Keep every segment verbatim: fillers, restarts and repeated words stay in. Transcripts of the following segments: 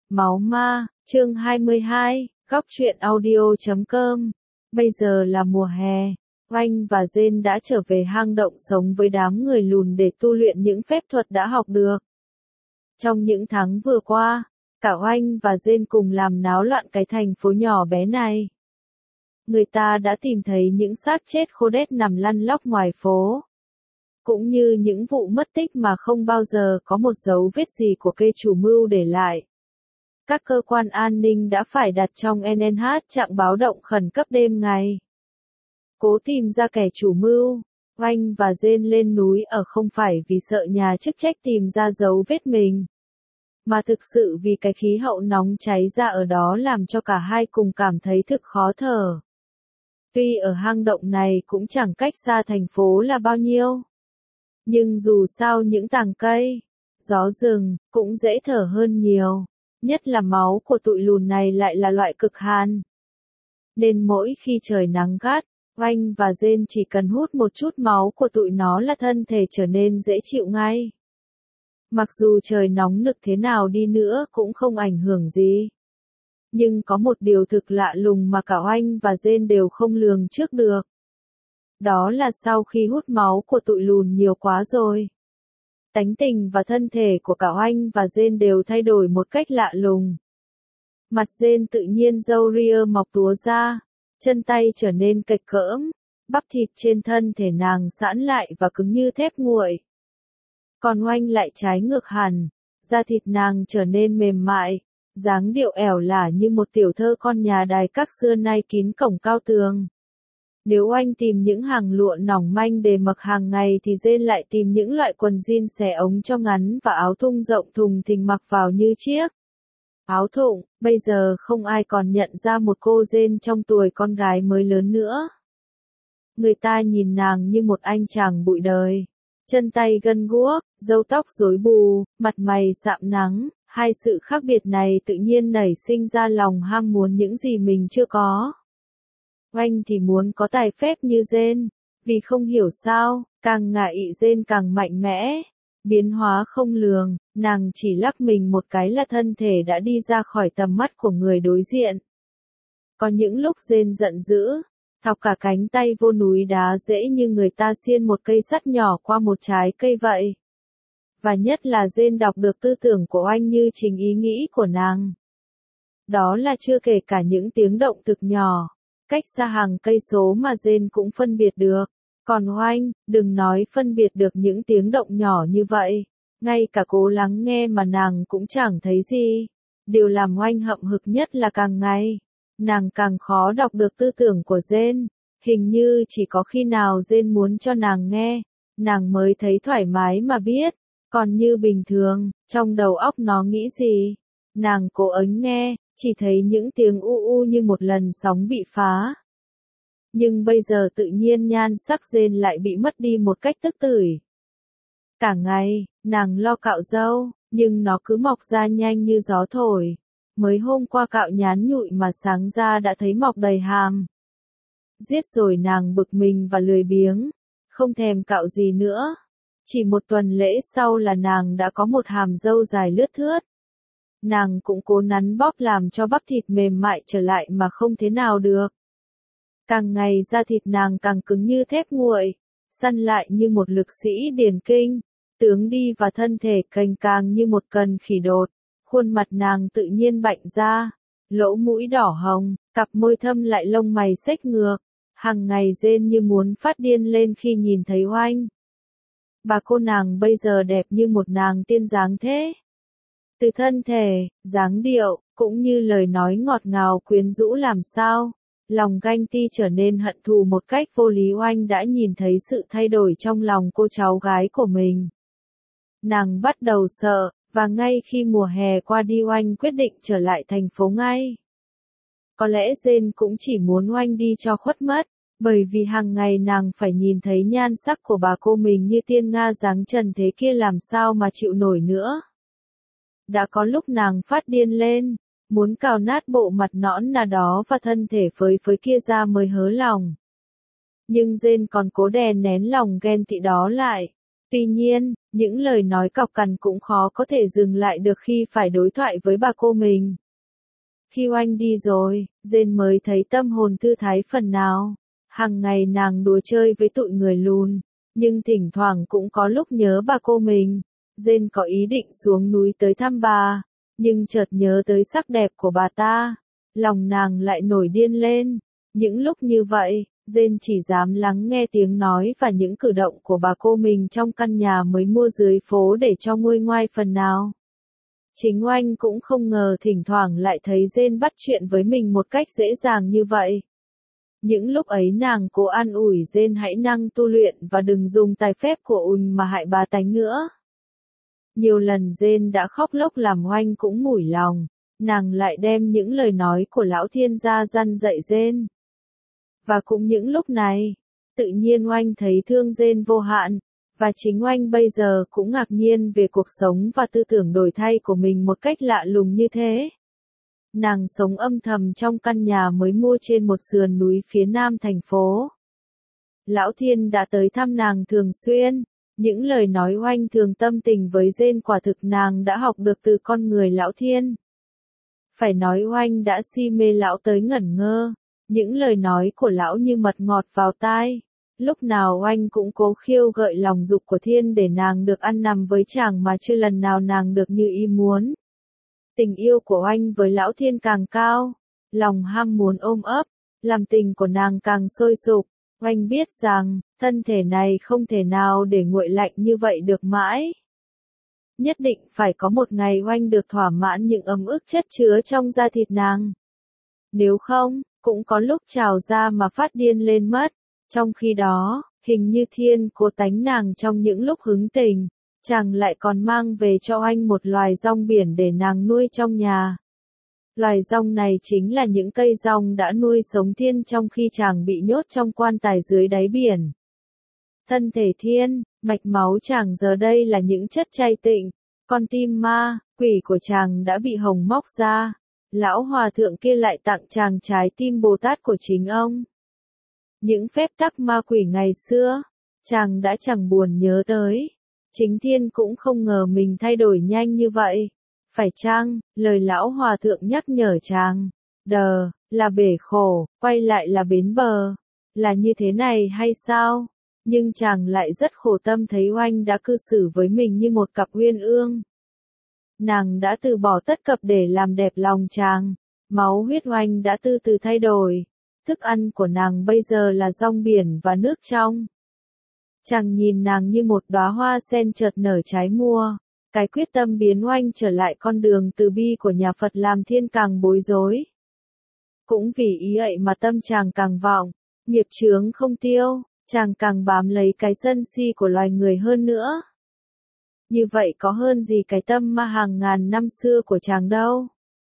Máu ma, chương hai mươi hai, góc truyện audio chấm com. Bây giờ là mùa hè, Oanh và Jane đã trở về hang động sống với đám người lùn để tu luyện những phép thuật đã học được. Trong những tháng vừa qua, cả Oanh và Jane cùng làm náo loạn cái thành phố nhỏ bé này. Người ta đã tìm thấy những xác chết khô đét nằm lăn lóc ngoài phố. Cũng như những vụ mất tích mà không bao giờ có một dấu vết gì của kẻ chủ mưu để lại. Các cơ quan an ninh đã phải đặt trong en en hát trạng báo động khẩn cấp đêm ngày. Cố tìm ra kẻ chủ mưu, Oanh và Jane lên núi ở không phải vì sợ nhà chức trách tìm ra dấu vết mình. Mà thực sự vì cái khí hậu nóng cháy ra ở đó làm cho cả hai cùng cảm thấy thực khó thở. Tuy ở hang động này cũng chẳng cách xa thành phố là bao nhiêu. Nhưng dù sao những tàng cây, gió rừng, cũng dễ thở hơn nhiều. Nhất là máu của tụi lùn này lại là loại cực hàn. Nên mỗi khi trời nắng gắt, Oanh và Jane chỉ cần hút một chút máu của tụi nó là thân thể trở nên dễ chịu ngay. Mặc dù trời nóng nực thế nào đi nữa cũng không ảnh hưởng gì. Nhưng có một điều thực lạ lùng mà cả Oanh và Jane đều không lường trước được. Đó là sau khi hút máu của tụi lùn nhiều quá rồi. Tánh tình và thân thể của cả Oanh và Jane đều thay đổi một cách lạ lùng. Mặt Jane tự nhiên râu ria mọc túa ra, chân tay trở nên kệch cỡm, bắp thịt trên thân thể nàng giãn lại và cứng như thép nguội. Còn Oanh lại trái ngược hẳn, da thịt nàng trở nên mềm mại, dáng điệu ẻo lả như một tiểu thơ con nhà đài các xưa nay kín cổng cao tường. Nếu Oanh tìm những hàng lụa mỏng manh để mặc hàng ngày thì Jane lại tìm những loại quần jean xẻ ống cho ngắn và áo thun rộng thùng thình mặc vào như chiếc áo thụng. Bây giờ không ai còn nhận ra một cô Jane trong tuổi con gái mới lớn nữa. Người ta nhìn nàng như một anh chàng bụi đời, chân tay gân guốc, râu tóc rối bù, mặt mày sạm nắng. Hai sự khác biệt này tự nhiên nảy sinh ra lòng ham muốn những gì mình chưa có. Oanh thì muốn có tài phép như Jane, vì không hiểu sao, càng ngại Jane càng mạnh mẽ, biến hóa không lường, nàng chỉ lắc mình một cái là thân thể đã đi ra khỏi tầm mắt của người đối diện. Có những lúc Jane giận dữ, thọc cả cánh tay vô núi đá dễ như người ta xiên một cây sắt nhỏ qua một trái cây vậy. Và nhất là Jane đọc được tư tưởng của Oanh như chính ý nghĩ của nàng. Đó là chưa kể cả những tiếng động thực nhỏ. Cách xa hàng cây số mà Jane cũng phân biệt được. Còn Oanh, đừng nói phân biệt được những tiếng động nhỏ như vậy. Ngay cả cố lắng nghe mà nàng cũng chẳng thấy gì. Điều làm Oanh hậm hực nhất là càng ngày, nàng càng khó đọc được tư tưởng của Jane. Hình như chỉ có khi nào Jane muốn cho nàng nghe, nàng mới thấy thoải mái mà biết. Còn như bình thường, trong đầu óc nó nghĩ gì, nàng cố ấn nghe, chỉ thấy những tiếng u u như một lần sóng bị phá. Nhưng bây giờ tự nhiên nhan sắc Jane lại bị mất đi một cách tức tưởi. Cả ngày, nàng lo cạo râu, nhưng nó cứ mọc ra nhanh như gió thổi. Mới hôm qua cạo nhán nhụi mà sáng ra đã thấy mọc đầy hàm. Giết rồi nàng bực mình và lười biếng, không thèm cạo gì nữa. Chỉ một tuần lễ sau là nàng đã có một hàm râu dài lướt thướt. Nàng cũng cố nắn bóp làm cho bắp thịt mềm mại trở lại mà không thế nào được. Càng ngày da thịt nàng càng cứng như thép nguội, săn lại như một lực sĩ điền kinh, tướng đi và thân thể cành càng như một cần khỉ đột. Khuôn mặt nàng tự nhiên bạnh ra, lỗ mũi đỏ hồng, cặp môi thâm lại lông mày xếch ngược. Hàng ngày Jane như muốn phát điên lên khi nhìn thấy Oanh. Bà cô nàng bây giờ đẹp như một nàng tiên dáng thế. Từ thân thể, dáng điệu, cũng như lời nói ngọt ngào quyến rũ làm sao, lòng ganh ti trở nên hận thù một cách vô lý. Oanh đã nhìn thấy sự thay đổi trong lòng cô cháu gái của mình. Nàng bắt đầu sợ, và ngay khi mùa hè qua đi Oanh quyết định trở lại thành phố ngay. Có lẽ Jane cũng chỉ muốn Oanh đi cho khuất mất, bởi vì hàng ngày nàng phải nhìn thấy nhan sắc của bà cô mình như tiên nga dáng trần thế kia làm sao mà chịu nổi nữa. Đã có lúc nàng phát điên lên, muốn cào nát bộ mặt nõn nà đó và thân thể phơi phới kia ra mới hớ lòng. Nhưng Jane còn cố đè nén lòng ghen tị đó lại. Tuy nhiên, những lời nói cọc cằn cũng khó có thể dừng lại được khi phải đối thoại với bà cô mình. Khi Oanh đi rồi, Jane mới thấy tâm hồn thư thái phần nào. Hàng ngày nàng đùa chơi với tụi người lùn, nhưng thỉnh thoảng cũng có lúc nhớ bà cô mình. Jane có ý định xuống núi tới thăm bà, nhưng chợt nhớ tới sắc đẹp của bà ta. Lòng nàng lại nổi điên lên. Những lúc như vậy, Jane chỉ dám lắng nghe tiếng nói và những cử động của bà cô mình trong căn nhà mới mua dưới phố để cho nguôi ngoai phần nào. Chính Oanh cũng không ngờ thỉnh thoảng lại thấy Jane bắt chuyện với mình một cách dễ dàng như vậy. Những lúc ấy nàng cố an ủi Jane hãy năng tu luyện và đừng dùng tài phép của ùn mà hại bà tánh nữa. Nhiều lần Jane đã khóc lóc làm Oanh cũng mủi lòng, nàng lại đem những lời nói của lão thiên ra răn dạy Jane. Và cũng những lúc này, tự nhiên Oanh thấy thương Jane vô hạn, và chính Oanh bây giờ cũng ngạc nhiên về cuộc sống và tư tưởng đổi thay của mình một cách lạ lùng như thế. Nàng sống âm thầm trong căn nhà mới mua trên một sườn núi phía nam thành phố. Lão Thiên đã tới thăm nàng thường xuyên, những lời nói Oanh thường tâm tình với Jane quả thực nàng đã học được từ con người Lão Thiên. Phải nói Oanh đã si mê lão tới ngẩn ngơ, những lời nói của lão như mật ngọt vào tai. Lúc nào Oanh cũng cố khiêu gợi lòng dục của Thiên để nàng được ăn nằm với chàng mà chưa lần nào nàng được như ý muốn. Tình yêu của Oanh với Lão Thiên càng cao, lòng ham muốn ôm ấp, làm tình của nàng càng sôi sục. Oanh biết rằng, thân thể này không thể nào để nguội lạnh như vậy được mãi. Nhất định phải có một ngày Oanh được thỏa mãn những ấm ức chất chứa trong da thịt nàng. Nếu không, cũng có lúc trào ra mà phát điên lên mất. Trong khi đó, hình như Thiên cố tánh nàng trong những lúc hứng tình, chàng lại còn mang về cho Oanh một loài dong biển để nàng nuôi trong nhà. Loài dong này chính là những cây dong đã nuôi sống Thiên trong khi chàng bị nhốt trong quan tài dưới đáy biển. Thân thể Thiên, mạch máu chàng giờ đây là những chất chay tịnh, con tim ma, quỷ của chàng đã bị hồng móc ra. Lão hòa thượng kia lại tặng chàng trái tim Bồ Tát của chính ông. Những phép tắc ma quỷ ngày xưa, chàng đã chẳng buồn nhớ tới. Chính Thiên cũng không ngờ mình thay đổi nhanh như vậy. Phải chăng, lời lão hòa thượng nhắc nhở chàng, đờ, là bể khổ, quay lại là bến bờ. Là như thế này hay sao? Nhưng chàng lại rất khổ tâm thấy Oanh đã cư xử với mình như một cặp uyên ương. Nàng đã từ bỏ tất cập để làm đẹp lòng chàng. Máu huyết Oanh đã từ từ thay đổi. Thức ăn của nàng bây giờ là rong biển và nước trong. Chàng nhìn nàng như một đóa hoa sen chợt nở trái mùa. Cái quyết tâm biến Oanh trở lại con đường từ bi của nhà Phật làm Thiên càng bối rối. Cũng vì ý ấy mà tâm chàng càng vọng, nghiệp chướng không tiêu, chàng càng bám lấy cái sân si của loài người hơn nữa. Như vậy có hơn gì cái tâm ma hàng ngàn năm xưa của chàng đâu.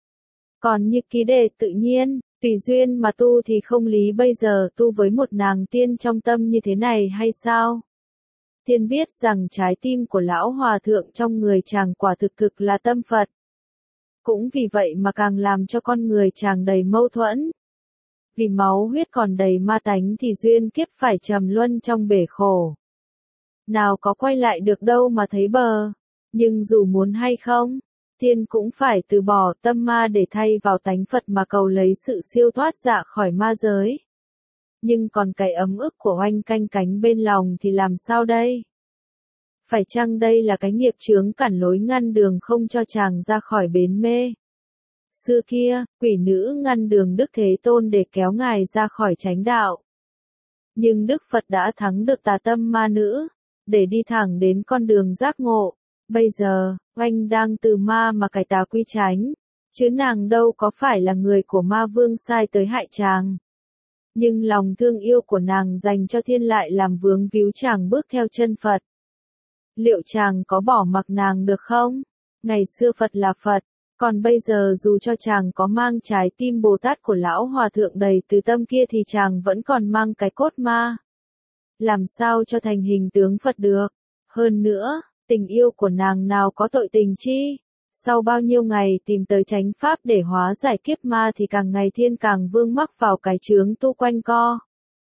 Còn như ký đề tự nhiên, tùy duyên mà tu thì không lý bây giờ tu với một nàng tiên trong tâm như thế này hay sao? Thiên biết rằng trái tim của lão hòa thượng trong người chàng quả thực thực là tâm Phật. Cũng vì vậy mà càng làm cho con người chàng đầy mâu thuẫn. Vì máu huyết còn đầy ma tánh thì duyên kiếp phải trầm luân trong bể khổ. Nào có quay lại được đâu mà thấy bờ. Nhưng dù muốn hay không, Thiên cũng phải từ bỏ tâm ma để thay vào tánh Phật mà cầu lấy sự siêu thoát dạ khỏi ma giới. Nhưng còn cái ấm ức của Oanh canh cánh bên lòng thì làm sao đây? Phải chăng đây là cái nghiệp chướng cản lối ngăn đường không cho chàng ra khỏi bến mê? Xưa kia, quỷ nữ ngăn đường Đức Thế Tôn để kéo ngài ra khỏi chánh đạo. Nhưng Đức Phật đã thắng được tà tâm ma nữ, để đi thẳng đến con đường giác ngộ. Bây giờ, Oanh đang từ ma mà cải tà quy chánh, chứ nàng đâu có phải là người của ma vương sai tới hại chàng. Nhưng lòng thương yêu của nàng dành cho Thiên lại làm vướng víu chàng bước theo chân Phật. Liệu chàng có bỏ mặc nàng được không? Ngày xưa Phật là Phật, còn bây giờ dù cho chàng có mang trái tim Bồ Tát của lão hòa thượng đầy từ tâm kia thì chàng vẫn còn mang cái cốt ma. Làm sao cho thành hình tướng Phật được? Hơn nữa, tình yêu của nàng nào có tội tình chi? Sau bao nhiêu ngày tìm tới chánh pháp để hóa giải kiếp ma thì càng ngày Thiên càng vương mắc vào cái chướng tu quanh co.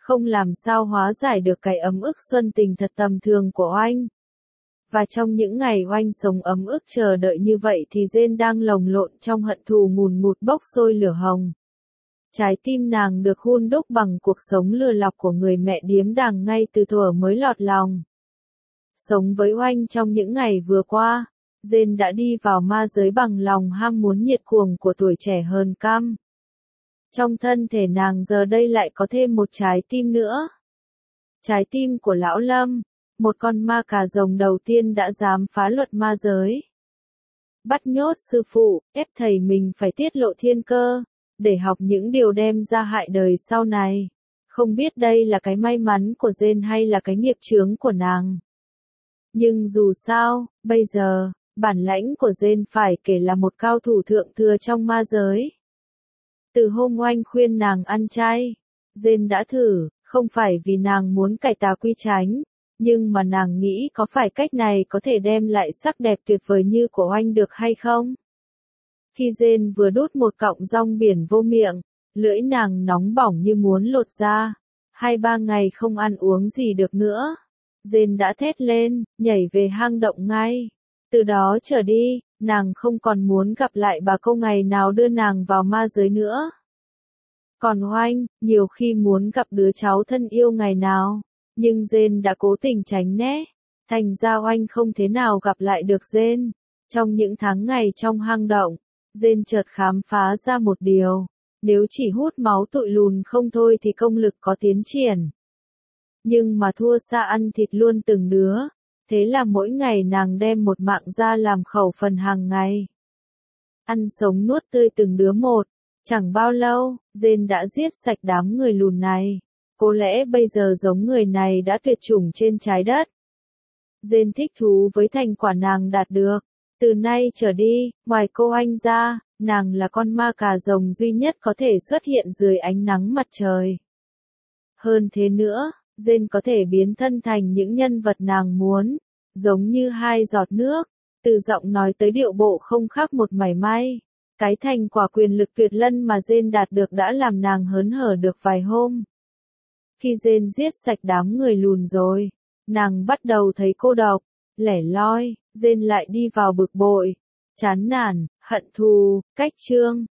không làm sao hóa giải được cái ấm ức xuân tình thật tầm thường của Oanh. Và trong những ngày Oanh sống ấm ức chờ đợi như vậy thì Jane đang lồng lộn trong hận thù ngùn ngụt bốc sôi lửa hồng. Trái tim nàng được hun đúc bằng cuộc sống lừa lọc của người mẹ điếm đàng ngay từ thuở mới lọt lòng. Sống với Oanh trong những ngày vừa qua, Jane đã đi vào ma giới bằng lòng ham muốn nhiệt cuồng của tuổi trẻ hơn cam. Trong thân thể nàng giờ đây lại có thêm một trái tim nữa. Trái tim của Lão Lâm, một con ma cà rồng đầu tiên đã dám phá luật ma giới. Bắt nhốt sư phụ, ép thầy mình phải tiết lộ thiên cơ, để học những điều đem ra hại đời sau này. Không biết đây là cái may mắn của Jane hay là cái nghiệp chướng của nàng. Nhưng dù sao, bây giờ, bản lãnh của Jane phải kể là một cao thủ thượng thừa trong ma giới. Từ hôm Oanh khuyên nàng ăn chay, Jane đã thử, không phải vì nàng muốn cải tà quy chánh, nhưng mà nàng nghĩ có phải cách này có thể đem lại sắc đẹp tuyệt vời như của Oanh được hay không? Khi Jane vừa đút một cọng rong biển vô miệng, lưỡi nàng nóng bỏng như muốn lột ra. Hai ba ngày không ăn uống gì được nữa. Jane đã thét lên, nhảy về hang động ngay. Từ đó trở đi, nàng không còn muốn gặp lại bà cô ngày nào đưa nàng vào ma giới nữa. Còn Oanh, nhiều khi muốn gặp đứa cháu thân yêu ngày nào, nhưng Jane đã cố tình tránh né. Thành ra Oanh không thế nào gặp lại được Jane. Trong những tháng ngày trong hang động, Jane chợt khám phá ra một điều. Nếu chỉ hút máu tụi lùn không thôi thì công lực có tiến triển. Nhưng mà thua xa ăn thịt luôn từng đứa. Thế là mỗi ngày nàng đem một mạng ra làm khẩu phần hàng ngày. Ăn sống nuốt tươi từng đứa một. Chẳng bao lâu, Jane đã giết sạch đám người lùn này. Có lẽ bây giờ giống người này đã tuyệt chủng trên trái đất. Jane thích thú với thành quả nàng đạt được. Từ nay trở đi, ngoài cô Oanh ra, nàng là con ma cà rồng duy nhất có thể xuất hiện dưới ánh nắng mặt trời. Hơn thế nữa, Jane có thể biến thân thành những nhân vật nàng muốn, giống như hai giọt nước, từ giọng nói tới điệu bộ không khác một mảy may. Cái thành quả quyền lực tuyệt lân mà Jane đạt được đã làm nàng hớn hở được vài hôm. Khi Jane giết sạch đám người lùn rồi, nàng bắt đầu thấy cô độc, lẻ loi, Jane lại đi vào bực bội, chán nản, hận thù, cách chương.